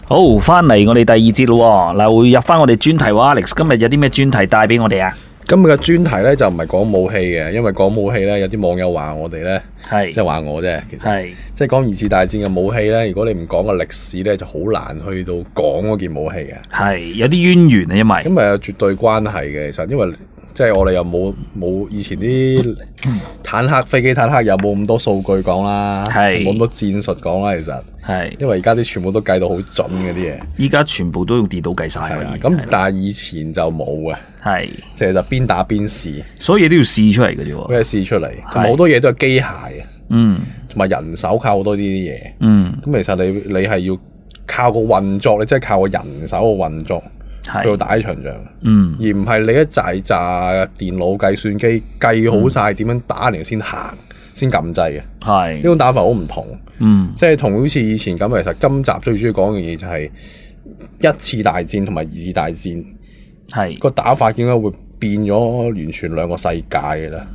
好，翻嚟我哋第二節咯，嗱會入翻我哋專題喎 ，Alex 今日有啲咩專題帶俾我哋啊？ 今日嘅專題咧就唔係講武器嘅，因為講武器咧有啲網友話我哋咧，即係話我啫，其實即係講二次大戰嘅武器咧，如果你唔講個歷史咧，就好難去到講嗰件武器嘅。 係有啲淵源啊，因為咁啊有絕對關係嘅，其實因為即係我哋又冇以前啲坦克、飛機、坦克又冇咁多數據講啦，冇咁多戰術講啦，其實係因為而家啲全部都計到好準嗰啲嘢，依家全部都用電腦計晒。 咁但係以前就冇嘅，即係就邊打邊試， 所有嘢都要試出嚟嘅啫， 咩試出嚟，同埋好多嘢都係機械嘅，同埋人手靠好多呢啲嘢，咁其實你係要靠個運作，你即係靠個人手嘅運作。去到打一場仗，而唔係你一紮電腦計算機計好晒點樣打嚟先行先撳掣嘅，呢種打法好唔同，即係同好似以前咁。其實今集最中意講嘅嘢就係一次大戰同埋二次大戰，個打法點解會變咗完全兩個世界嘅咧？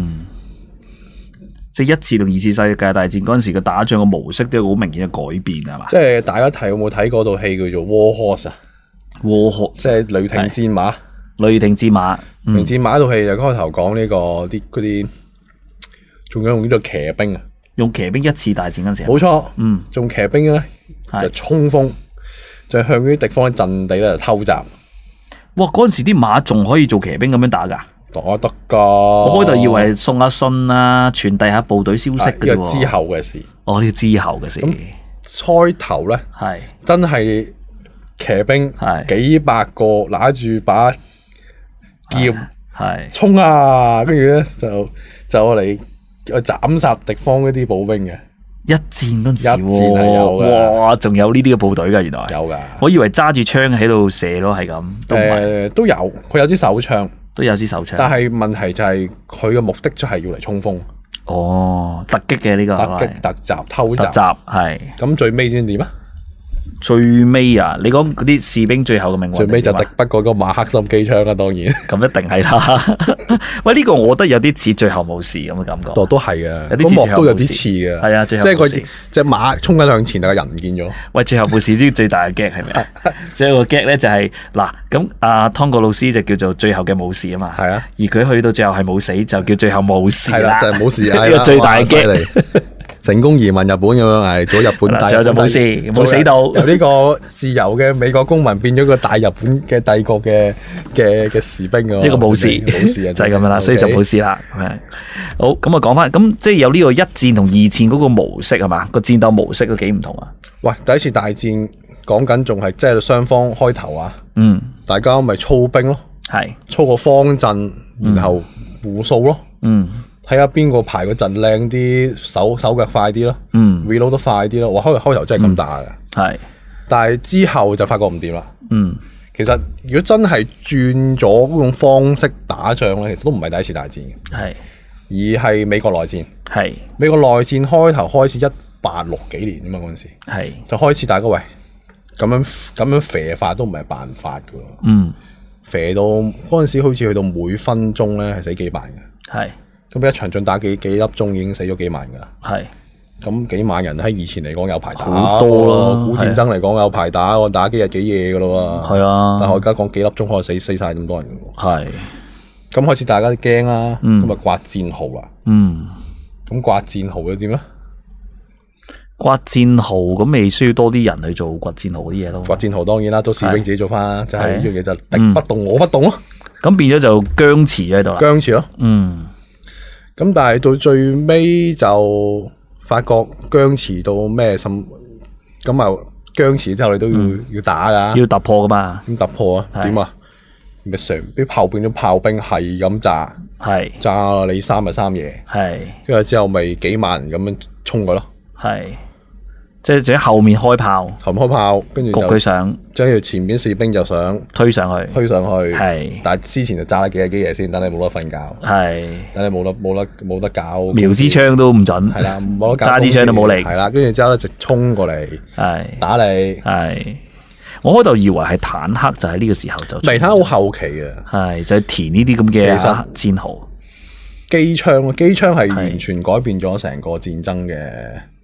即係一次同二次世界大戰嗰陣時嘅打仗嘅模式都有好明顯嘅改變係嘛？ 即係大家有冇睇嗰套戲叫做 War Horse 啊？即係雷霆戰馬， 雷霆戰馬， 雷霆戰馬套戲就開頭講呢個啲仲有用呢個騎兵啊， 用騎兵一次大戰嗰陣時， 冇錯，仲騎兵咧就衝鋒，就向啲敵方嘅陣地咧就偷襲。 哇！嗰陣時啲馬仲可以做騎兵咁樣打噶？ 打得噶， 我開頭以為送下信啊，傳遞下部隊消息嘅啫。 呢個之後嘅事， 呢個之後嘅事。 咁開頭咧真係。騎兵幾百個拿住把劍衝啊，跟住咧就嚟去斬殺敵方嗰啲步兵嘅。 一戰嗰陣時， 一戰係有嘅。 哇，仲有呢啲嘅部隊噶，原來有噶。 我以為揸住槍喺度射咯，係咁。 都有，佢有支手槍， 都有支手槍。 但係問題就係佢嘅目的就係要嚟衝鋒。 突擊嘅呢個。 突擊、突襲、偷襲。 係。咁最尾先點啊？ 最尾啊！你講嗰啲士兵最後嘅命運， 最尾就敵不過個馬克沁機槍啦，當然咁一定係啦。喂，呢個我覺得有啲似最後冇事咁嘅感覺。 都係嘅，有啲幕都有啲似嘅。 係啊，即係佢隻馬衝緊向前，但係人唔見咗。 喂，最後冇事先最大嘅 gag 係咪？最後個 gag 咧就係嗱，咁阿湯國老師就叫做最後嘅冇事啊嘛。係啊，而佢去到最後係冇死，就叫最後冇事啦。係啦， 就係冇事。 呢個最大嘅 gag。 成功移民日本咁樣，係做日本最後就冇事，冇死到。 由呢個自由嘅美國公民變咗個大日本嘅帝國嘅士兵啊！ 呢個冇事，冇事就係咁樣啦，所以就冇事啦。好，咁啊講翻，咁即係有呢個一戰同二戰嗰個模式係嘛？個戰鬥模式都幾唔同啊！ 喂，第一次大戰講緊仲係即係雙方開頭啊，大家咪操兵咯，操個方陣，然後互掃咯，睇下邊個排個陣靚啲，手腳快啲咯，reload 得快啲咯。哇，開頭真係咁打嘅，但係之後就發覺唔掂啦。其實如果真係轉咗嗰種方式打仗咧，其實都唔係第一次大戰嘅，而係美國內戰。美國內戰開頭開始1860幾年啊嘛，嗰陣時就開始大家喂咁樣射法都唔係辦法噶，射到嗰陣時好似去到每分鐘咧係死幾萬嘅。咁一場仗打幾粒鐘已經死咗幾萬噶啦，咁幾萬人喺以前嚟講有排打，好多咯。古戰爭嚟講有排打，我打幾日幾夜噶咯喎。但係我而家講幾粒鐘可以死晒咁多人嘅。咁開始大家都驚啦，咁啊刮戰壕啦。咁刮戰壕又點咧？ 刮戰壕咁咪需要多啲人去做刮戰壕啲嘢咯。 刮戰壕當然啦，都士兵自己做翻，就係呢樣嘢就敵不動我不動咯。咁變咗就僵持喺度啦。 僵持咯。咁但係到最尾就發覺僵持到咩咁啊？僵持之後你都要打噶， 要突破噶嘛？ 咁突破啊？點啊？咪成啲炮變咗炮兵係咁炸，炸你3日3夜，跟住之後咪幾萬人咁樣衝過咯， 即係喺後面開炮， 跟住焗佢上， 將條前面士兵就想推上去，但係之前就炸咗幾夜先，等你冇得瞓覺，等你冇得搞， 瞄支槍都唔準， 冇得搞， 揸支槍都冇力， 跟住之後一直衝過嚟，打你， 我開頭以為係坦克，就喺呢個時候就， 坦克好後期嘅， 就係填呢啲咁嘅戰壕，機槍係完全改變咗成個戰爭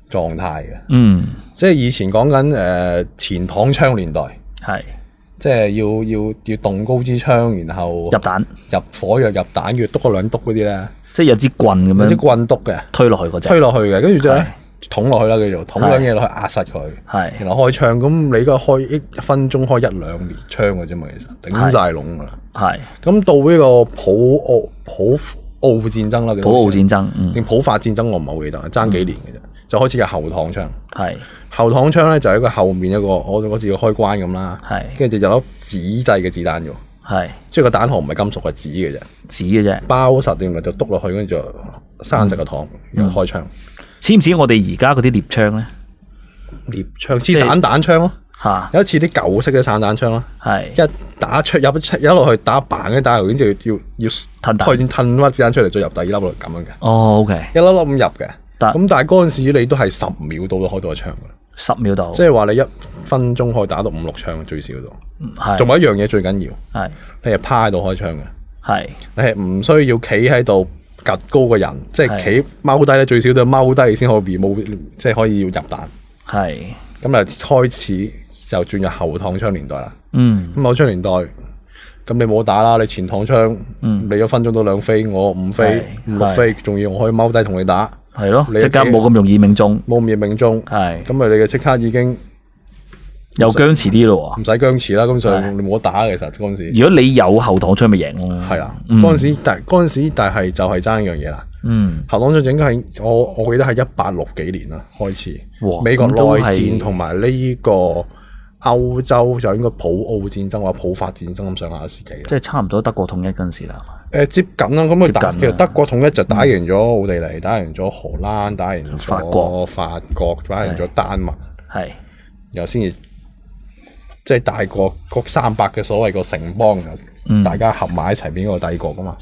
狀態嘅。即係以前講緊前膛槍年代， 係即係要動高支槍，然後入彈、 入火藥、入彈，要篤個兩篤嗰啲咧， 即係有支棍咁樣， 有支棍篤嘅， 推落去嗰隻， 推落去嘅，跟住就咧捅落去啦，叫做捅兩嘢落去壓實佢，然後開槍。咁你而家開一分鐘開1-2連槍嘅啫嘛，其實頂晒籠噶啦。係咁到呢個普奧戰爭啦， 普奧戰爭定普法戰爭我唔係好記得，爭幾年嘅啫，就開始嘅後膛槍。 係後膛槍咧就係一個後面一個我似個開關咁啦，跟住就有粒紙製嘅子彈嘅，係即係個彈殼唔係金屬，係紙嘅啫，紙嘅啫，包實定咪就篤落去，跟住就生直個膛，然後開槍。 似唔似我哋而家嗰啲獵槍咧？ 獵槍似散彈槍咯，有一次啲舊式嘅散彈槍咯，一打出入落去打嘭嘅打，跟住要褪粒子彈出嚟，再入第二粒落咁樣嘅。 哦 OK， 一粒粒咁入嘅。咁但係嗰陣時你都係10秒到就開到一槍噶啦，10秒到，即係話你1分鐘可以打到5-6槍最少到。仲有一樣嘢最緊要，係你係趴喺度開槍嘅，係你係唔需要企喺度趌高個人，即係企踎低咧，最少都踎低先可以冇，即係可以要入彈。係咁就開始就轉入後膛槍年代啦。咁後槍年代，咁你冇打啦，你前膛槍，你1分鐘到2飛，我5飛、5-6飛，仲要我可以踎低同你打。係咯，即刻冇咁容易命中，冇咁易命中，係咁咪你嘅即刻已經又僵持啲咯，唔使僵持啦，咁上你冇得打嘅，其實嗰陣時。如果你有後膛槍咪贏咯，係啊，嗰陣時但係就係爭一樣嘢啦。後膛槍應該係我記得係1860幾年啦開始，美國內戰同埋呢個歐洲就應該普奧戰爭或者普法戰爭咁上下嘅時期，即係差唔多德國統一嗰陣時啦。接近啦，咁佢打其實德國統一就打贏咗奧地利，打贏咗荷蘭，打贏咗法國，打贏咗丹麥，係，然後先至即係大國嗰300嘅所謂個城邦，大家合埋一齊變一個帝國噶嘛。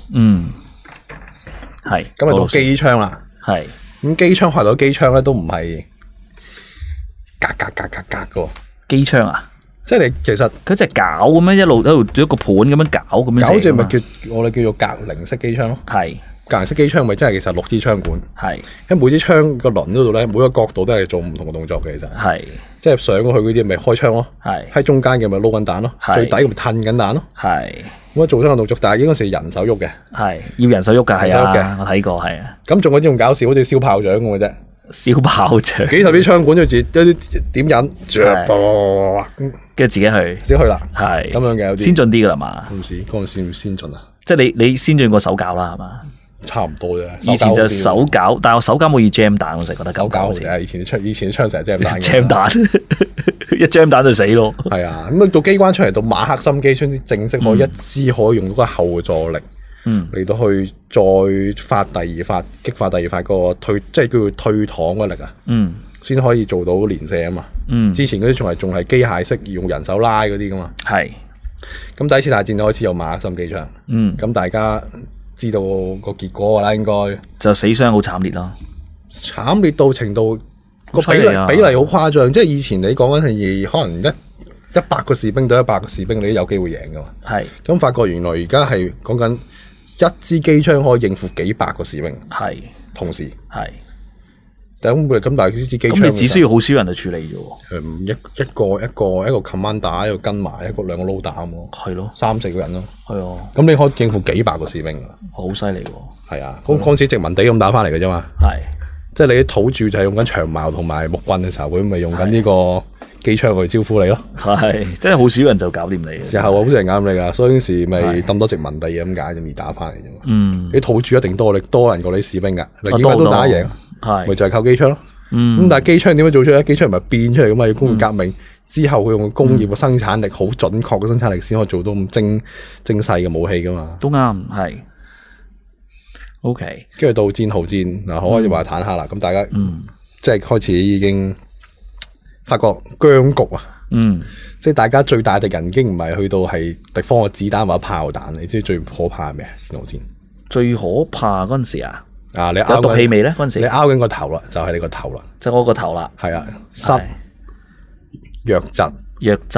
係。咁啊到機槍啦，係。咁機槍開到機槍咧都唔係格嘅。機槍啊？即係你其實佢隻鉸咁樣一路一個盤咁樣鉸咁樣，鉸住咪叫我哋叫做格零式機槍咯。係格零式機槍咪真係其實6支槍管。係，因為每支槍個輪嗰度咧，每個角度都係做唔同嘅動作嘅，其實係即係上過去嗰啲咪開槍咯，係喺中間嘅咪撈緊彈咯，最底咪褪緊彈咯。係咁啊做咗個動作，但係嗰陣時人手喐嘅，係要人手喐㗎，係啊，我睇過係啊。咁仲有啲咁搞笑，好似燒炮仗咁嘅啫。燒炮仗，幾十支槍管，跟住一啲點引，跟住自己去啦，係咁樣嘅，有啲先進啲噶啦嘛。嗰陣時先進啊，即係你先進過手鉸啦，係嘛？差唔多啫。以前就手鉸，但係我手鉸冇易 jam 彈，我成日覺得手鉸好似以前啲槍成日 jam 彈，jam 彈一 jam 彈就死咯。係啊，咁到機關出嚟到馬克沁機槍，正式可以一支可以用到個後座力。嚟到去再發第二發，激發第二發個退，即係叫做退膛嘅力啊，先可以做到連射啊嘛。之前嗰啲仲係機械式，用人手拉嗰啲噶嘛。係。咁第一次大戰就開始有馬克沁機槍。咁大家知道個結果噶啦，應該就死傷好慘烈咯。慘烈到程度個比例好誇張，即係以前你講緊係可能100個士兵對100個士兵，你都有機會贏噶嘛。係。咁發覺原來而家係講緊一支機槍可以應付幾百個士兵，係同時係。咁但係呢支機槍，咁你只需要好少人去處理啫喎。一個 commander， 一個跟埋，兩個 loader 咁咯。係咯，3-4個人咯。係啊。咁你可以應付幾百個士兵，好犀利喎。係啊，嗰陣時殖民地咁打翻嚟嘅啫嘛。係。即係你啲土著就係用緊長矛同埋木棍嘅時候，佢咪用緊呢個機槍去招呼你咯。係，即係好少人就搞掂你。時候好少人搞掂你噶，所以嗰時咪咁多殖民地咁解，就未打翻嚟啫嘛。啲土著一定多人過你士兵噶，點解都打贏？係，咪就係靠機槍咯。咁但係機槍點樣做出嚟？機槍唔係變出嚟噶嘛？要工業革命之後，佢用工業嘅生產力，好準確嘅生產力，先可以做到咁精細嘅武器噶嘛。都啱，係。OK， 跟住到戰壕戰嗱，可以話坦克啦。咁大家即係開始已經發覺僵局啊。即係大家最大敵人已經唔係去到係敵方嘅子彈或者炮彈，你知最可怕係咩？戰壕戰最可怕嗰陣時啊，你有毒氣味咧？嗰陣時你拗緊個頭啦，就係你個頭啦，就係我個頭啦。係啊，濕、瘧疾、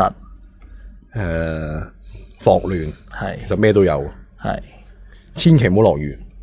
霍亂，係就咩都有。係千祈唔好落雨。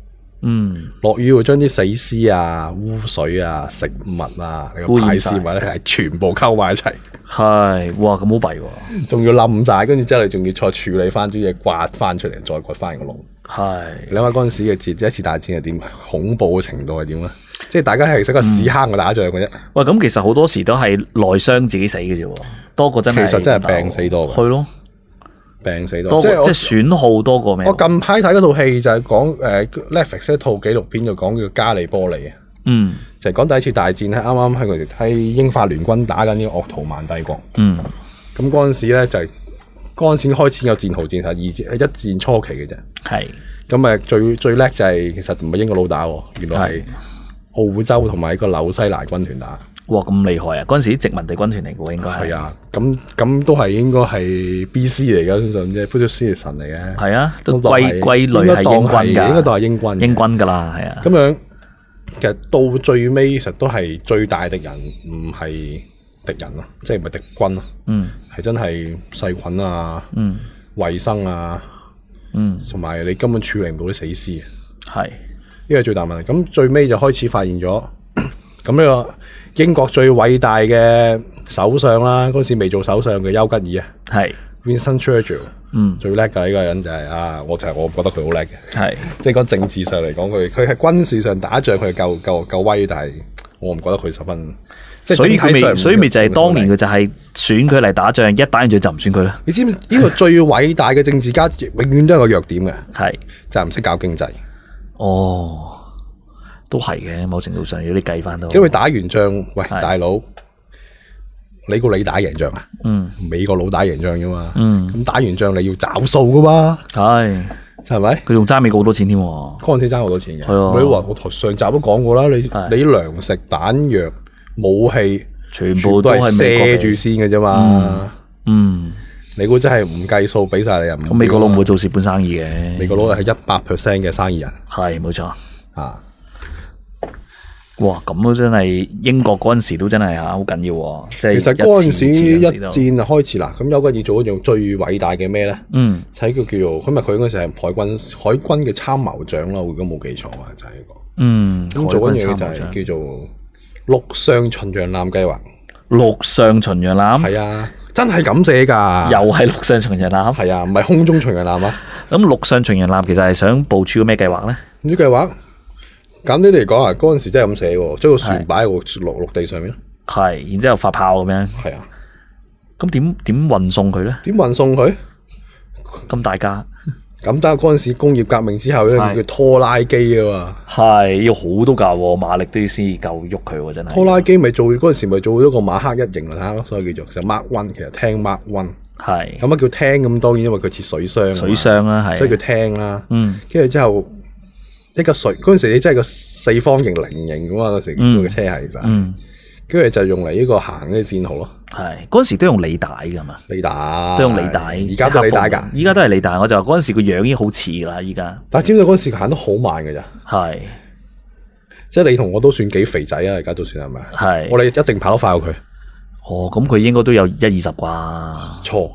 落雨會將啲死屍啊、污水啊、食物啊、你個排泄物咧係全部溝埋一齊。 係，哇，咁好弊喎！ 仲要冧晒，跟住之後你仲要再處理翻啲嘢，刮翻出嚟，再掘翻個窿。 係， 你諗下嗰陣時嘅一次大戰係點？恐怖嘅程度係點咧？即係大家係識個屎坑嘅打仗嘅啫。 喂，咁其實好多時都係內傷自己死嘅啫，多過真係。 其實真係病死多嘅。 係咯， 病死多，即係損耗多過咩？ 我近排睇嗰套戲就係講Netflix 一套紀錄片，就講叫加利波利啊。就係講第一次大戰係啱啱喺英法聯軍打緊呢個鄂圖曼帝國。咁嗰陣時咧就係嗰陣時開始有戰壕戰，係一戰初期嘅啫。係。咁最叻就係其實唔係英國佬打，原來係澳洲同埋一個紐西蘭軍團打。哇，咁厲害啊！嗰陣時殖民地軍團嚟嘅喎，應該係。係啊，咁都係應該係 B.C. 嚟嘅，相信即係 British Citizen 嚟嘅。係啊，都歸類係英軍㗎，應該當係英軍。英軍㗎啦，係啊。咁樣其實到最尾，其實都係最大敵人唔係敵人咯，即係唔係敵軍咯。係真係細菌啊，衞生啊，同埋你根本處理唔到啲死屍。係，呢個係最大問題。咁最尾就開始發現咗，咁呢個英國最偉大嘅首相啦，嗰時未做首相嘅丘吉爾啊，係 Winston Churchill，最叻㗎呢個人就係我覺得佢好叻嘅，係即係講政治上嚟講，佢係軍事上打仗佢夠威，但係我唔覺得佢十分，即係所以咪就係當年佢就係選佢嚟打仗，一打完仗就唔選佢啦。你知唔知呢個最偉大嘅政治家永遠都有個弱點嘅，係就係唔識搞經濟。哦。都係嘅，某程度上有啲計翻到。因為打完仗，喂大佬，你估你打贏仗啊？美國佬打贏仗啫嘛。咁打完仗你要找數噶嘛？係咪？佢仲爭美國好多錢添。嗰陣時爭好多錢嘅。係啊。你話我上集都講過啦，你糧食、彈藥、武器，全部都係射住先嘅啫嘛。你估真係唔計數俾晒你啊？咁美國佬唔會做蝕本生意嘅。美國佬係100% 嘅生意人。係冇錯啊。哇，咁都真係英國嗰陣時都真係好緊要喎！即係其實嗰陣時一戰就開始啦。咁丘吉爾做一樣最偉大嘅咩咧？就係叫做咁啊！佢嗰陣時係海軍嘅參謀長啦，如果冇記錯啊，就係一個咁做緊嘢就係叫做陸上巡洋艦計劃。陸上巡洋艦係啊，真係咁寫㗎。又係陸上巡洋艦係啊，唔係空中巡洋艦啊。咁陸上巡洋艦其實係想部署個咩計劃咧？呢計劃？簡單嚟講啊，嗰陣時真係咁寫喎，將個船擺喺個陸地上面，係，然之後發炮咁樣，係啊。咁點運送佢咧？點運送佢？咁大架？咁但係嗰陣時工業革命之後咧，叫拖拉機啊嘛，係要好多架馬力都要先夠喐佢喎，真係。拖拉機咪做嗰陣時咪做咗個馬克一型啊，所以叫做就 Mark One，其實聽 Mark One，係。咁啊叫聽咁，當然因為佢似水箱，水箱啦，係，所以叫聽啦。跟住之後。一個水嗰陣時，你真係個四方形菱形咁啊！嗰時個車係其實，跟住就用嚟呢個行呢啲戰壕咯。係嗰陣時都用履帶噶嘛？履帶都用履帶，而家都履帶噶。而家都係履帶，我就話嗰陣時個樣已經好似啦。而家，但係知唔知嗰陣時行得好慢噶咋？係，即係你同我都算幾肥仔啊！而家都算係咪？係，我哋一定跑得快過佢。哦，咁佢應該都有120啩？錯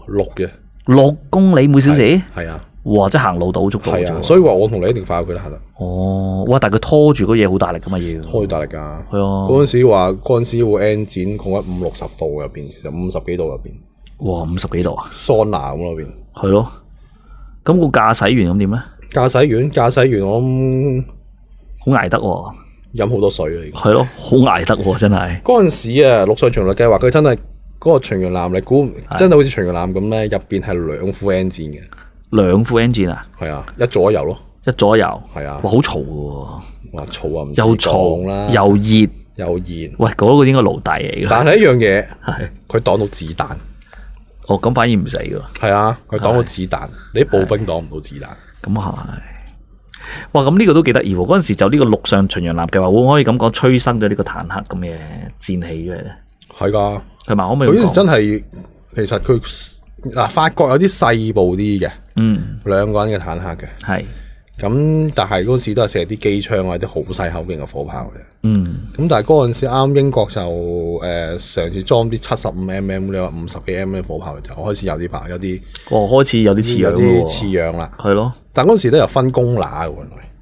，6公里每小時。係啊。哇！即係行路到速度，係啊，所以話我同你一定快過佢啦，係啦。哦，哇！但係佢拖住嗰嘢好大力噶嘛，要拖大力噶。係啊，嗰陣時話嗰陣時會 N 展控喺50-60度入邊，其實50幾度入邊。哇！50幾度啊？桑拿咁入邊。係咯。咁個駕駛員咁點咧？駕駛員我諗好捱得喎，飲好多水嚟。係咯，好捱得喎，真係。嗰陣時啊，陸上巡邏計劃佢真係嗰個巡洋艦，你估真係好似巡洋艦咁咧？入邊係2副 N 展嘅。2副 engine 啊，係啊，一左一右咯，一左一右，係啊，哇，好嘈嘅，哇，嘈啊，唔又嘈啦，又熱，喂，嗰個應該奴隸嚟嘅，但係一樣嘢係，佢擋到子彈，哦，咁反而唔死嘅，係啊，佢擋到子彈，你啲步兵擋唔到子彈，咁係，哇，咁呢個都幾得意喎，嗰陣時就呢個陸上巡洋艦計劃，會唔可以咁講催生咗呢個坦克咁嘅戰器出嚟咧？係噶，係嘛，可唔可以講？佢真係，其實佢。嗱，法國有啲細部啲嘅，2個人嘅坦克嘅，係咁，但係嗰陣時都係射啲機槍或者好細口徑嘅火炮嘅，咁但係嗰陣時啱英國就嘗試裝啲75mm，你話50幾mm 火炮就開始有啲開始有啲似樣啦，係咯，但嗰陣時都有分公乸嘅原來，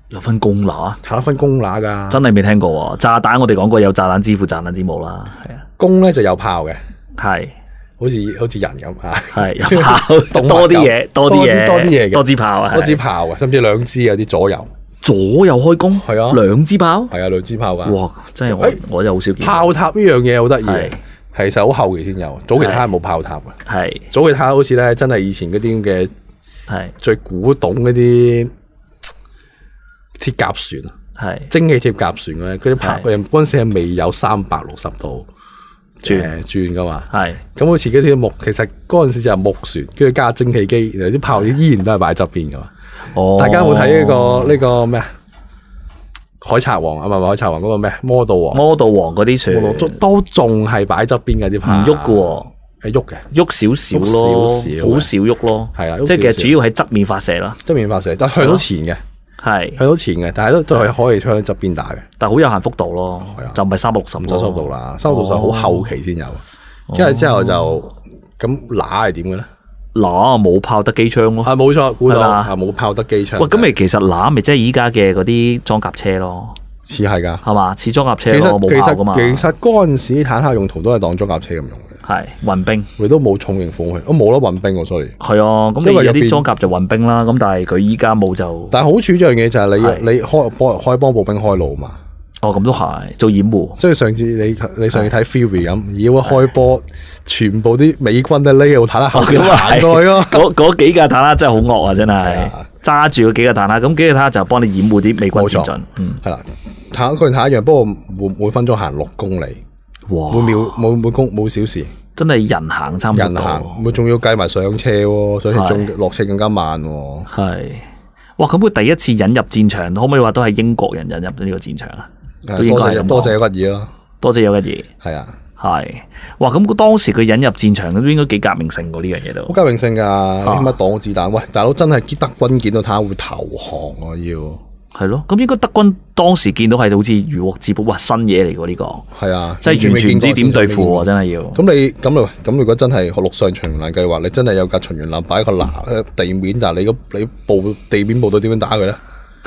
有分公乸， 坦克分公乸噶， 真係未聽過喎。炸彈我哋講過有炸彈之父、炸彈之母啦，係啊。 公咧就有炮嘅， 係好似人咁啊， 係有炮，多啲嘢，多啲嘢，多支炮啊， 多支炮啊，甚至2支有啲左右開弓，係啊 ，2支炮， 係啊，2支炮噶， 哇，真係我又好少見。 炮塔呢樣嘢好得意，其實好後期先有，早期坦克冇炮塔嘅， 係早期坦克好似咧真係以前嗰啲咁嘅，係最古董嗰啲鐵甲船，係蒸汽鐵甲船咧，嗰啲炮嗰陣時係未有360度轉噶嘛，係咁好似嗰啲木，其實嗰陣時就係木船，跟住加蒸汽機，然後啲炮依然都係擺側邊噶嘛。哦，大家有冇睇呢個咩啊？海賊王啊，唔係海賊王嗰個咩？魔道王嗰啲船都仲係擺側邊嘅啲炮，唔喐嘅，係喐嘅，喐少少咯，好少喐咯，係啊，即係其實主要喺側面發射啦，側面發射，但係向到前嘅，係向到前嘅，但係都係可以向側邊打嘅，但係好有限幅度咯，就唔係360度啦，360度好後期先有，跟住之後就咁乸係點嘅咧？乸冇炮得機槍咯，係冇錯，估到係冇炮得機槍。喂，咁咪其實乸咪即係依家嘅嗰啲裝甲車咯，似係噶，係嘛？似裝甲車咯，冇炮噶嘛。其實嗰陣時坦克用途都係當裝甲車咁用嘅，係運兵，佢都冇重型武器，冇得運兵喎，sorry。係啊，咁你有啲裝甲就運兵啦，咁但係佢依家冇就。但係好處一樣嘢就係你開幫步兵開路嘛。哦，咁都係做掩護，即係上次你上次睇 Fury 咁，如果開波，全部啲美軍都匿喺坦克後邊行過去咯。嗰幾架坦克真係好惡啊，真係揸住嗰幾架坦克，咁幾架坦克就幫你掩護啲美軍前進。係啦，坦克佢坦克一樣，不過每分鐘行6公里，哇，每小時，真係人行差唔多。人行，佢仲要計埋上車喎，上車仲落車更加慢喎。係，哇！咁佢第一次引入戰場，可唔可以話都係英國人引入呢個戰場啊？多謝有吉爾咯，多謝有吉爾，係啊，係，哇！咁當時佢引入戰場都應該幾革命性噶呢樣嘢都，好革命性噶，起碼擋子彈。喂，大佬真係德軍見到坦克會投降啊，要係咯。咁應該德軍當時見到係好似如獲至寶，哇！新嘢嚟噶呢個，係啊，即係完全唔知點對付，真係要。咁如果真係陸上巡邏計劃，你真係有架巡洋艦擺個地面，但係你地面部隊點樣打佢咧？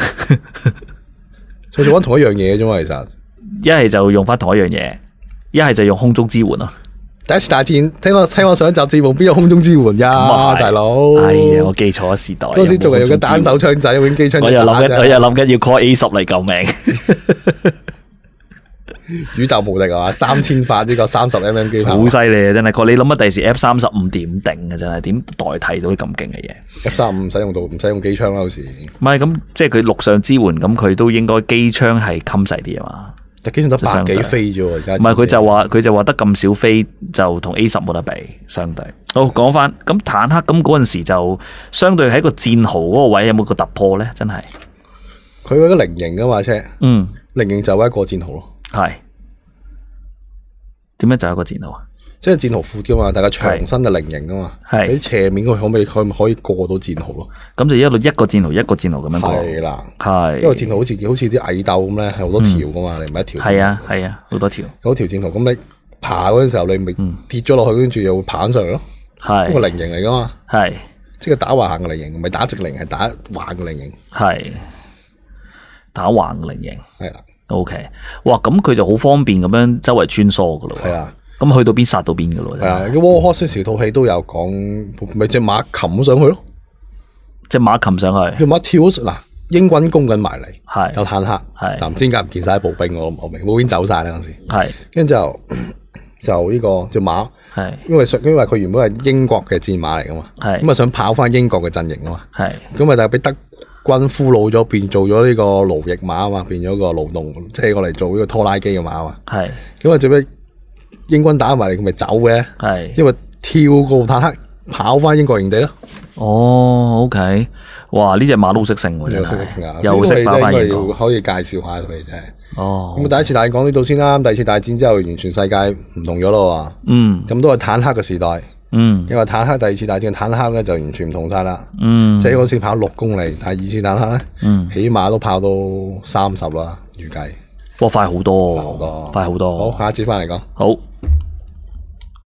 佢做翻同一樣嘢啫嘛，其實一係就用翻同一樣嘢，一係就用空中支援咯。第一次大戰，聽我上一集節目邊有空中支援呀，大佬？哎呀，我記錯咗時代。嗰時仲係用緊單手槍仔，用機槍。我又諗緊要 call A10嚟救命。宇宙無敵啊！3000發呢個30mm 機炮，好犀利啊！真係，你諗下第時 F35點頂啊？真係點代替到啲咁勁嘅嘢？F35唔使用機槍啦，好似唔係咁，即係佢陸上支援，咁佢都應該機槍係襟細啲啊嘛。但機槍得100幾飛啫，而家唔係佢就話得咁少飛，就同 A10冇得比，相對。好，講翻咁坦克咁嗰陣時就相對喺個戰壕嗰個位有冇個突破咧？真係佢嗰個菱形噶嘛車，菱形就係一個戰壕咯。係點樣就有一個戰壕啊？即係戰壕闊噶嘛，但係長身嘅菱形噶嘛，喺斜面佢可以過到戰壕咯。咁就一個戰壕一個戰壕咁樣過。係啦，係一個戰壕好似啲蟻竇咁咧，係好多條噶嘛，你唔係一條。係啊，好多條。嗰條戰壕咁你爬嗰陣時候，你咪跌咗落去，跟住又會爬上嚟咯。係一個菱形嚟噶嘛。係即係打橫行嘅菱形，唔係打直菱，係打橫嘅菱形。係打橫嘅菱形。係啦。OK， 哇！咁佢就好方便咁樣周圍穿梭噶咯。係啊，咁去到邊殺到邊噶咯。係啊，啲 Warhorse 套戲都有講，咪隻馬擒上去咯。隻馬擒上去，隻馬跳嗱，英軍攻緊埋嚟，係有坦克，係但唔知點解唔見晒步兵，我明步兵走晒啦嗰陣時。係，跟住就呢個隻馬，係因為佢原本係英國嘅戰馬嚟噶嘛，係咁啊想跑翻英國嘅陣營啊嘛，係咁啊但係俾德軍俘虜咗，變做咗呢個勞役馬啊嘛，變咗個勞動車過嚟做呢個拖拉機嘅馬啊嘛。係咁啊，做咩英軍打埋嚟，佢咪走嘅？係因為跳過坦克跑翻英國營地咯。哦 ，OK， 哇！呢隻馬都識性喎，真係又識跑翻英國，可以介紹下佢哋真係。哦，咁第一次大戰講呢度先啦，第二次大戰之後，完全世界唔同咗咯。嗯，咁都係坦克嘅時代。因為坦克第二次大戰坦克咧就完全唔同晒啦。即係嗰時跑6公里，但係二次坦克咧，起碼都跑到30啦，預計。不過快好多，快好多。好，下一節翻嚟講。好。